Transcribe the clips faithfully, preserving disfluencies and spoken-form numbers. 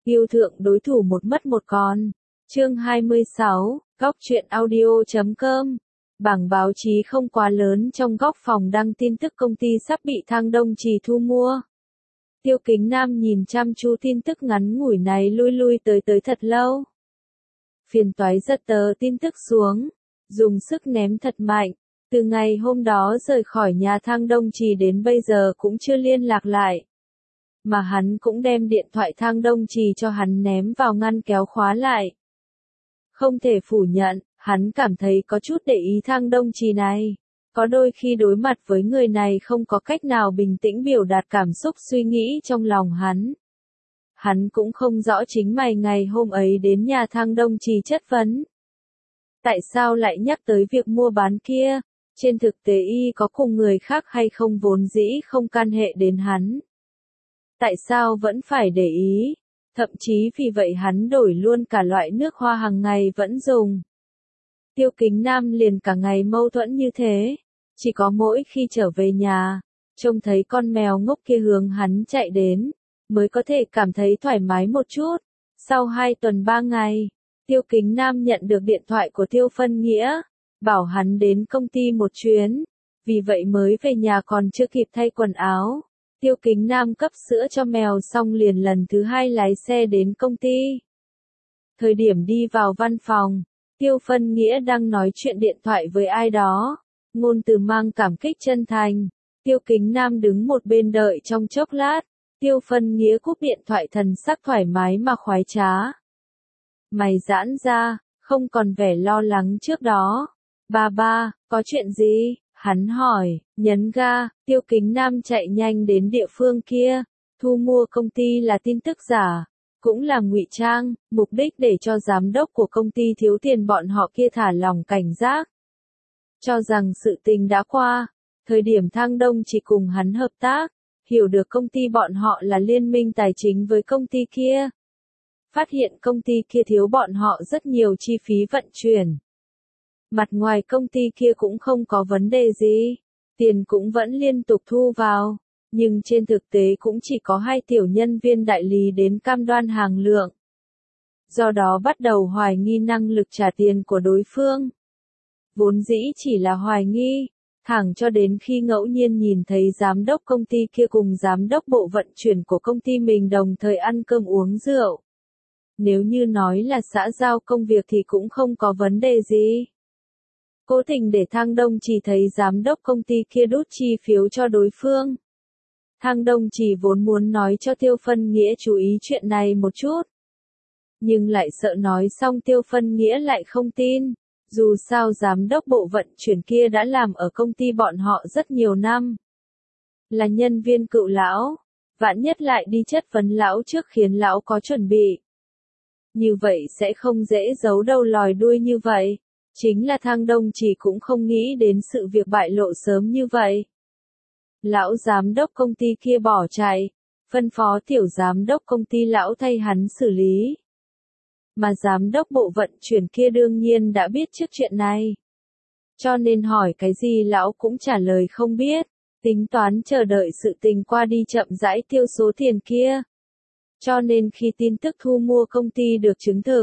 Yêu thượng đối thủ một mất một còn. Chương hai mươi sáu, góc truyện audio chấm com. Bảng báo chí không quá lớn trong góc phòng đăng tin tức công ty sắp bị Thang Đông Trì thu mua. Tiêu Kính Nam nhìn chăm chú tin tức ngắn ngủi này lui lui tới tới thật lâu. Phiền toái giật tờ tin tức xuống, dùng sức ném thật mạnh. Từ ngày hôm đó rời khỏi nhà Thang Đông Trì đến bây giờ cũng chưa liên lạc lại. Mà hắn cũng đem điện thoại Thang Đông Trì cho hắn ném vào ngăn kéo khóa lại. Không thể phủ nhận, hắn cảm thấy có chút để ý Thang Đông Trì này. Có đôi khi đối mặt với người này không có cách nào bình tĩnh biểu đạt cảm xúc suy nghĩ trong lòng hắn. Hắn cũng không rõ chính mày ngày hôm ấy đến nhà Thang Đông Trì chất vấn. Tại sao lại nhắc tới việc mua bán kia? Trên thực tế y có cùng người khác hay không vốn dĩ không can hệ đến hắn. Tại sao vẫn phải để ý? Thậm chí vì vậy hắn đổi luôn cả loại nước hoa hàng ngày vẫn dùng. Tiêu Kính Nam liền cả ngày mâu thuẫn như thế. Chỉ có mỗi khi trở về nhà, trông thấy con mèo ngốc kia hướng hắn chạy đến, mới có thể cảm thấy thoải mái một chút. Sau hai tuần ba ngày, Tiêu Kính Nam nhận được điện thoại của Tiêu Phân Nghĩa, bảo hắn đến công ty một chuyến. Vì vậy mới về nhà còn chưa kịp thay quần áo. Tiêu Kính Nam cấp sữa cho mèo xong liền lần thứ hai lái xe đến công ty. Thời điểm đi vào văn phòng, Tiêu Phân Nghĩa đang nói chuyện điện thoại với ai đó. Ngôn từ mang cảm kích chân thành. Tiêu Kính Nam đứng một bên đợi trong chốc lát. Tiêu Phân Nghĩa cúp điện thoại thần sắc thoải mái mà khoái trá. Mày giãn ra, không còn vẻ lo lắng trước đó. Ba ba, có chuyện gì? Hắn hỏi, nhấn ga, Tiêu Kính Nam chạy nhanh đến địa phương kia. Thu mua công ty là tin tức giả, cũng là ngụy trang, mục đích để cho giám đốc của công ty thiếu tiền bọn họ kia thả lỏng cảnh giác. Cho rằng sự tình đã qua, thời điểm Thang Đông chỉ cùng hắn hợp tác, hiểu được công ty bọn họ là liên minh tài chính với công ty kia. Phát hiện công ty kia thiếu bọn họ rất nhiều chi phí vận chuyển. Mặt ngoài công ty kia cũng không có vấn đề gì, tiền cũng vẫn liên tục thu vào, nhưng trên thực tế cũng chỉ có hai tiểu nhân viên đại lý đến cam đoan hàng lượng. Do đó bắt đầu hoài nghi năng lực trả tiền của đối phương. Vốn dĩ chỉ là hoài nghi, thẳng cho đến khi ngẫu nhiên nhìn thấy giám đốc công ty kia cùng giám đốc bộ vận chuyển của công ty mình đồng thời ăn cơm uống rượu. Nếu như nói là xã giao công việc thì cũng không có vấn đề gì. Cố tình để Thang Đông Trì thấy giám đốc công ty kia đút chi phiếu cho đối phương. Thang Đông Trì vốn muốn nói cho Tiêu Phân Nghĩa chú ý chuyện này một chút. Nhưng lại sợ nói xong Tiêu Phân Nghĩa lại không tin. Dù sao giám đốc bộ vận chuyển kia đã làm ở công ty bọn họ rất nhiều năm. Là nhân viên cựu lão. Vạn nhất lại đi chất vấn lão trước khiến lão có chuẩn bị. Như vậy sẽ không dễ giấu đầu lòi đuôi như vậy. Chính là Thang Đông Trì cũng không nghĩ đến sự việc bại lộ sớm như vậy. Lão giám đốc công ty kia bỏ chạy, phân phó tiểu giám đốc công ty lão thay hắn xử lý. Mà giám đốc bộ vận chuyển kia đương nhiên đã biết trước chuyện này. Cho nên hỏi cái gì lão cũng trả lời không biết, tính toán chờ đợi sự tình qua đi chậm rãi tiêu số tiền kia. Cho nên khi tin tức thu mua công ty được chứng thực,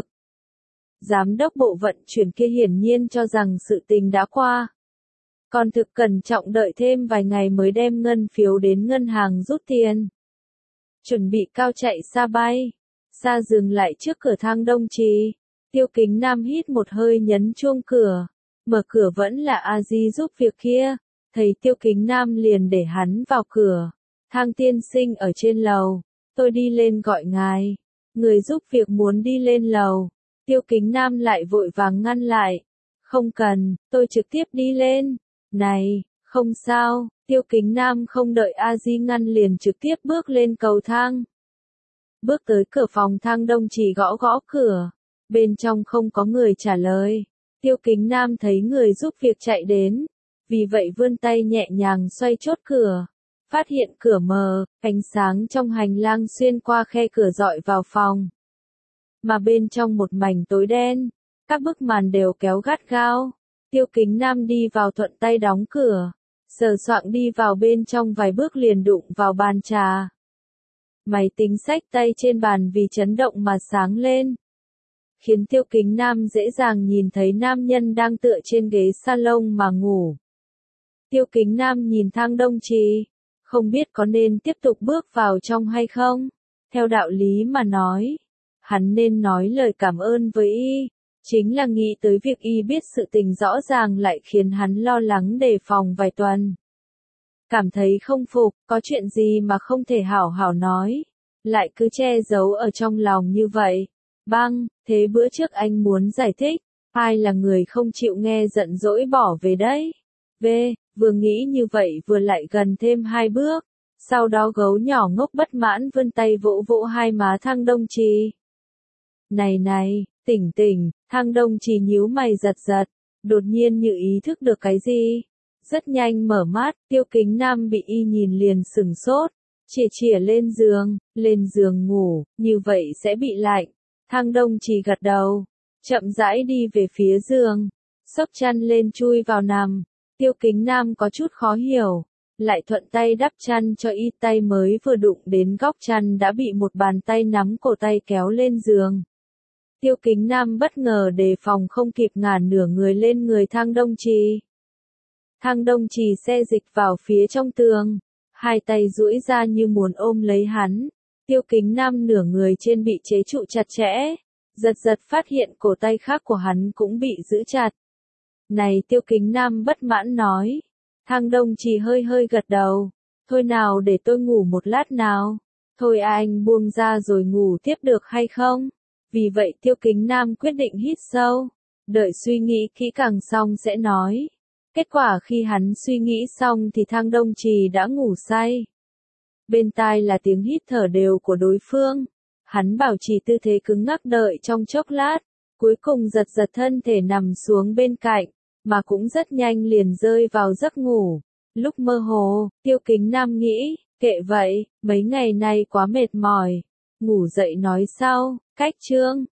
giám đốc bộ vận chuyển kia hiển nhiên cho rằng sự tình đã qua. Còn thực cẩn trọng đợi thêm vài ngày mới đem ngân phiếu đến ngân hàng rút tiền. Chuẩn bị cao chạy xa bay. Xa dừng lại trước cửa Thang Đông Trì. Tiêu Kính Nam hít một hơi nhấn chuông cửa. Mở cửa vẫn là A Di giúp việc kia. Thấy Tiêu Kính Nam liền để hắn vào cửa. Thang tiên sinh ở trên lầu. Tôi đi lên gọi ngài. Người giúp việc muốn đi lên lầu. Tiêu Kính Nam lại vội vàng ngăn lại. Không cần, tôi trực tiếp đi lên. Này, không sao. Tiêu Kính Nam không đợi A Di ngăn liền trực tiếp bước lên cầu thang. Bước tới cửa phòng Thang Đông Trì gõ gõ cửa. Bên trong không có người trả lời. Tiêu Kính Nam thấy người giúp việc chạy đến. Vì vậy vươn tay nhẹ nhàng xoay chốt cửa. Phát hiện cửa mờ, ánh sáng trong hành lang xuyên qua khe cửa dọi vào phòng. Mà bên trong một mảnh tối đen, các bức màn đều kéo gắt gao. Tiêu Kính Nam đi vào thuận tay đóng cửa. Sờ soạng đi vào bên trong vài bước liền đụng vào bàn trà. Máy tính xách tay trên bàn vì chấn động mà sáng lên, khiến Tiêu Kính Nam dễ dàng nhìn thấy nam nhân đang tựa trên ghế salon mà ngủ. Tiêu Kính Nam nhìn Thang Đông Trì, không biết có nên tiếp tục bước vào trong hay không. Theo đạo lý mà nói, hắn nên nói lời cảm ơn với y, chính là nghĩ tới việc y biết sự tình rõ ràng lại khiến hắn lo lắng đề phòng vài tuần. Cảm thấy không phục, có chuyện gì mà không thể hảo hảo nói, lại cứ che giấu ở trong lòng như vậy. Băng, thế bữa trước anh muốn giải thích, ai là người không chịu nghe giận dỗi bỏ về đấy. V, vừa nghĩ như vậy vừa lại gần thêm hai bước, sau đó gấu nhỏ ngốc bất mãn vươn tay vỗ vỗ hai má Thang Đông Trì. Này này, tỉnh tỉnh, Thang Đông Trì nhíu mày giật giật, đột nhiên như ý thức được cái gì. Rất nhanh mở mắt, Tiêu Kính Nam bị y nhìn liền sừng sốt, chìa chìa lên giường, lên giường ngủ, như vậy sẽ bị lạnh. Thang Đông Trì gật đầu, chậm rãi đi về phía giường, xốc chăn lên chui vào nằm. Tiêu Kính Nam có chút khó hiểu, lại thuận tay đắp chăn cho y, tay mới vừa đụng đến góc chăn đã bị một bàn tay nắm cổ tay kéo lên giường. Tiêu Kính Nam bất ngờ đề phòng không kịp ngả nửa người lên người Thang Đông Trì. Thang Đông Trì xe dịch vào phía trong tường, hai tay duỗi ra như muốn ôm lấy hắn. Tiêu Kính Nam nửa người trên bị chế trụ chặt chẽ, giật giật phát hiện cổ tay khác của hắn cũng bị giữ chặt. Này, Tiêu Kính Nam bất mãn nói. Thang Đông Trì hơi hơi gật đầu. Thôi nào, để tôi ngủ một lát nào. Thôi à, anh buông ra rồi ngủ tiếp được hay không? Vì vậy Tiêu Kính Nam quyết định hít sâu, đợi suy nghĩ kỹ càng xong sẽ nói. Kết quả khi hắn suy nghĩ xong thì Thang Đông Trì đã ngủ say. Bên tai là tiếng hít thở đều của đối phương. Hắn bảo trì tư thế cứng ngắc đợi trong chốc lát, cuối cùng giật giật thân thể nằm xuống bên cạnh, mà cũng rất nhanh liền rơi vào giấc ngủ. Lúc mơ hồ, Tiêu Kính Nam nghĩ, kệ vậy, mấy ngày nay quá mệt mỏi. Ngủ dậy nói sau. Cách chương